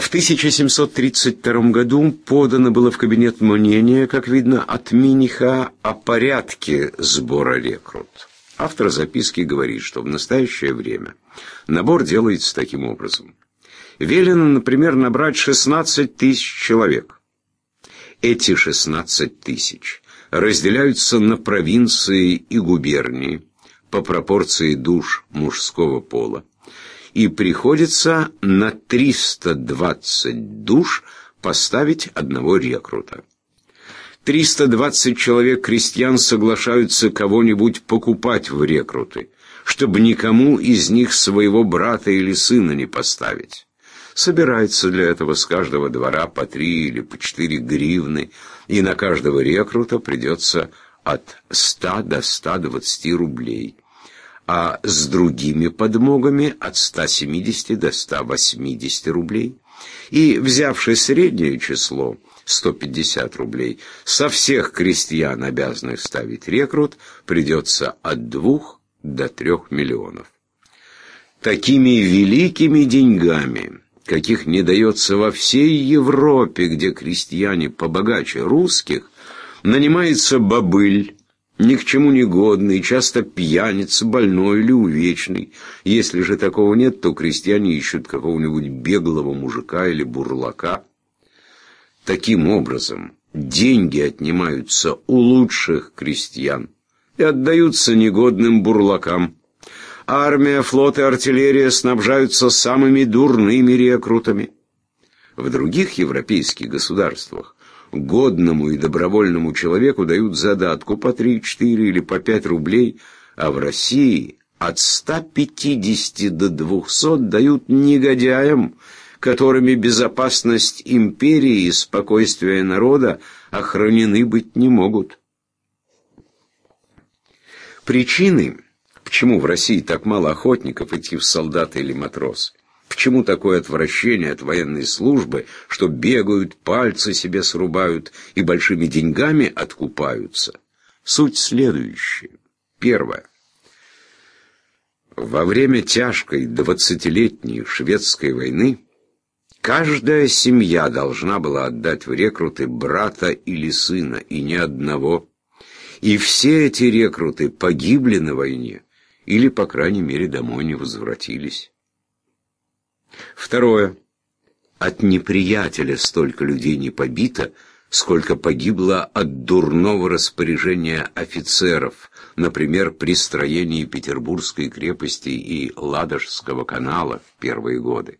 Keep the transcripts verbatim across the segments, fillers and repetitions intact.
В тысяча семьсот тридцать втором году подано было в кабинет мнение, как видно, от Миниха о порядке сбора рекрут. Автор записки говорит, что в настоящее время набор делается таким образом. Велено, например, набрать шестнадцать тысяч человек. Эти шестнадцать тысяч разделяются на провинции и губернии по пропорции душ мужского пола, и приходится на триста двадцать душ поставить одного рекрута. триста двадцать человек крестьян соглашаются кого-нибудь покупать в рекруты, чтобы никому из них своего брата или сына не поставить. Собирается для этого с каждого двора по три или по четыре гривны, и на каждого рекрута придется от ста до ста двадцати рублей, а с другими подмогами от ста семидесяти до ста восьмидесяти рублей. И, взявши среднее число, сто пятьдесят рублей, со всех крестьян, обязанных ставить рекрут, придется от двух до трех миллионов. Такими великими деньгами, каких не дается во всей Европе, где крестьяне побогаче русских, нанимается бобыль, ни к чему не годный, часто пьяница, больной или увечный. Если же такого нет, то крестьяне ищут какого-нибудь беглого мужика или бурлака. Таким образом, деньги отнимаются у лучших крестьян и отдаются негодным бурлакам. Армия, флот и артиллерия снабжаются самыми дурными рекрутами. В других европейских государствах годному и добровольному человеку дают задатку по три-четыре или по пять рублей, а в России от ста пятидесяти до двухсот дают негодяям, которыми безопасность империи и спокойствие народа охранены быть не могут. Причины, почему в России так мало охотников идти в солдаты или матросы, почему такое отвращение от военной службы, что бегают, пальцы себе срубают и большими деньгами откупаются? Суть следующая. Первое. Во время тяжкой двадцатилетней шведской войны каждая семья должна была отдать в рекруты брата или сына, и ни одного. И все эти рекруты погибли на войне, или, по крайней мере, домой не возвратились. Второе. От неприятеля столько людей не побито, сколько погибло от дурного распоряжения офицеров, например, при строении Петербургской крепости и Ладожского канала в первые годы.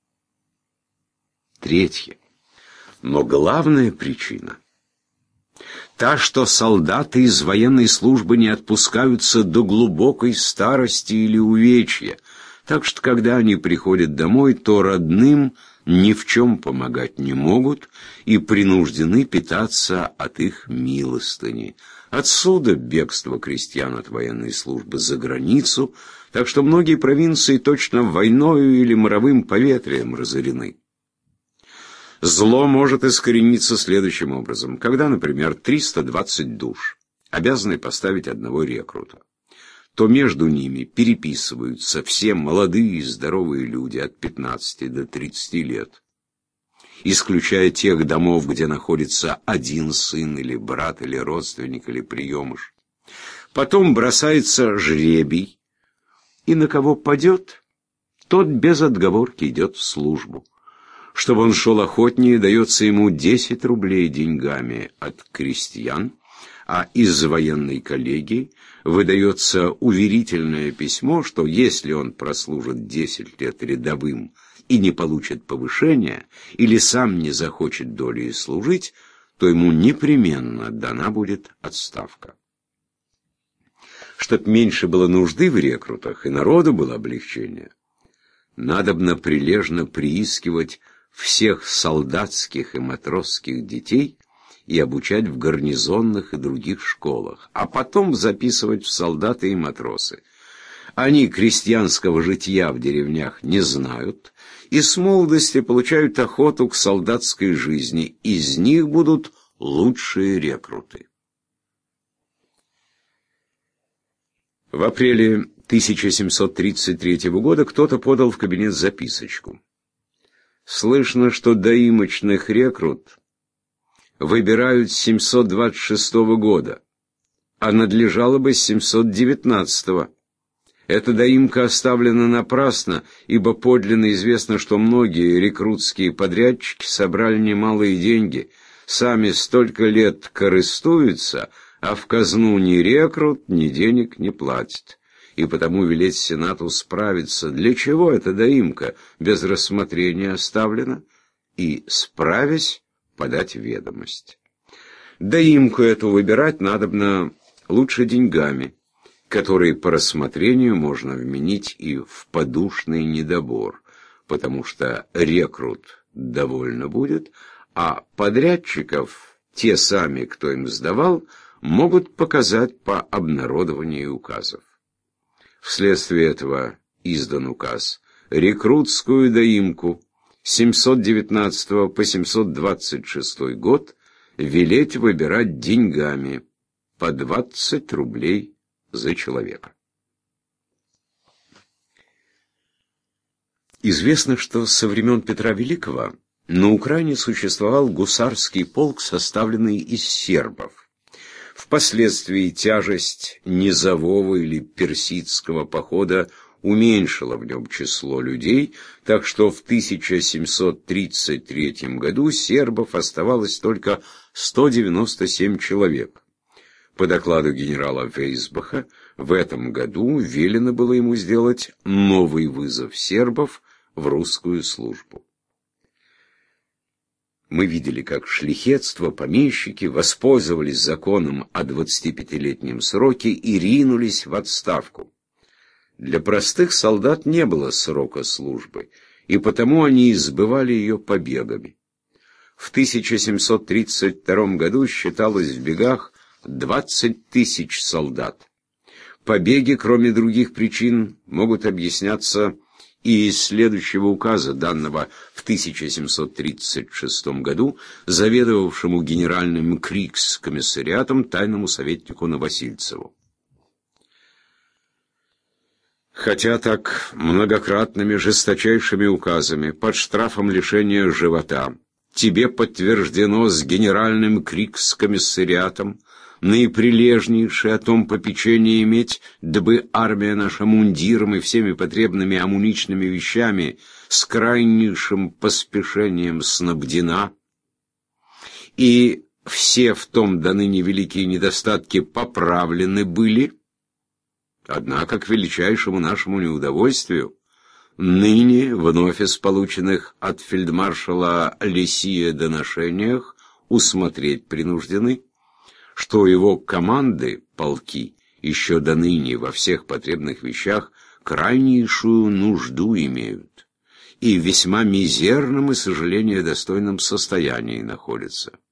Третье. Но главная причина та, что солдаты из военной службы не отпускаются до глубокой старости или увечья, так что, когда они приходят домой, то родным ни в чем помогать не могут и принуждены питаться от их милостыни. Отсюда бегство крестьян от военной службы за границу, так что многие провинции точно войною или моровым поветрием разорены. Зло может искорениться следующим образом. Когда, например, триста двадцать душ обязаны поставить одного рекрута, то между ними переписываются все молодые и здоровые люди от пятнадцати до тридцати лет, исключая тех домов, где находится один сын или брат, или родственник, или приемыш. Потом бросается жребий, и на кого падет, тот без отговорки идет в службу. Чтобы он шел охотнее, дается ему десять рублей деньгами от крестьян, а из военной коллегии выдается уверительное письмо, что если он прослужит десять лет рядовым и не получит повышения, или сам не захочет долей служить, то ему непременно дана будет отставка. Чтоб меньше было нужды в рекрутах и народу было облегчение, надобно прилежно приискивать всех солдатских и матросских детей и обучать в гарнизонных и других школах, а потом записывать в солдаты и матросы. Они крестьянского житья в деревнях не знают и с молодости получают охоту к солдатской жизни. Из них будут лучшие рекруты. В апреле тысяча семьсот тридцать третьего года кто-то подал в кабинет записочку. Слышно, что доимочных рекрут выбирают с семьсот двадцать шестого года, а надлежало бы с семьсот девятнадцатого. Эта доимка оставлена напрасно, ибо подлинно известно, что многие рекрутские подрядчики собрали немалые деньги, сами столько лет корыстуются, а в казну ни рекрут, ни денег не платит. И потому велеть Сенату справиться, для чего эта доимка без рассмотрения оставлена, и, справясь, подать ведомость. Доимку эту выбирать надобно лучше деньгами, которые по рассмотрению можно вменить и в подушный недобор, потому что рекрут довольно будет, а подрядчиков те сами, кто им сдавал, могут показать по обнародованию указов. Вследствие этого издан указ рекрутскую доимку с семьсот девятнадцатого по семьсот двадцать шестой год велеть выбирать деньгами по двадцать рублей за человека. Известно, что со времен Петра Великого на Украине существовал гусарский полк, составленный из сербов. Впоследствии тяжесть низового или персидского похода уменьшила в нем число людей, так что в тысяча семьсот тридцать третьем году сербов оставалось только сто девяносто семь человек. По докладу генерала Вейсбаха, в этом году велено было ему сделать новый вызов сербов в русскую службу. Мы видели, как шляхетство, помещики воспользовались законом о двадцатипятилетнем сроке и ринулись в отставку. Для простых солдат не было срока службы, и потому они избывали ее побегами. В тысяча семьсот тридцать втором году считалось в бегах двадцать тысяч солдат. Побеги, кроме других причин, могут объясняться и из следующего указа, данного в тысяча семьсот тридцать шестом году заведовавшему генеральным кригс-комиссариатом тайному советнику Новосильцеву. Хотя так многократными жесточайшими указами под штрафом лишения живота тебе подтверждено с генеральным кригс-комиссариатом наиприлежнейшее о том попечение иметь, дабы армия наша мундиром и всеми потребными амуничными вещами с крайнейшим поспешением снабдена, и все в том до ныне великие недостатки поправлены были, однако к величайшему нашему неудовольствию ныне вновь из полученных от фельдмаршала Лесия доношениях усмотреть принуждены, что его команды, полки, еще до ныне во всех потребных вещах крайнейшую нужду имеют и в весьма мизерном и сожаления достойном состоянии находятся.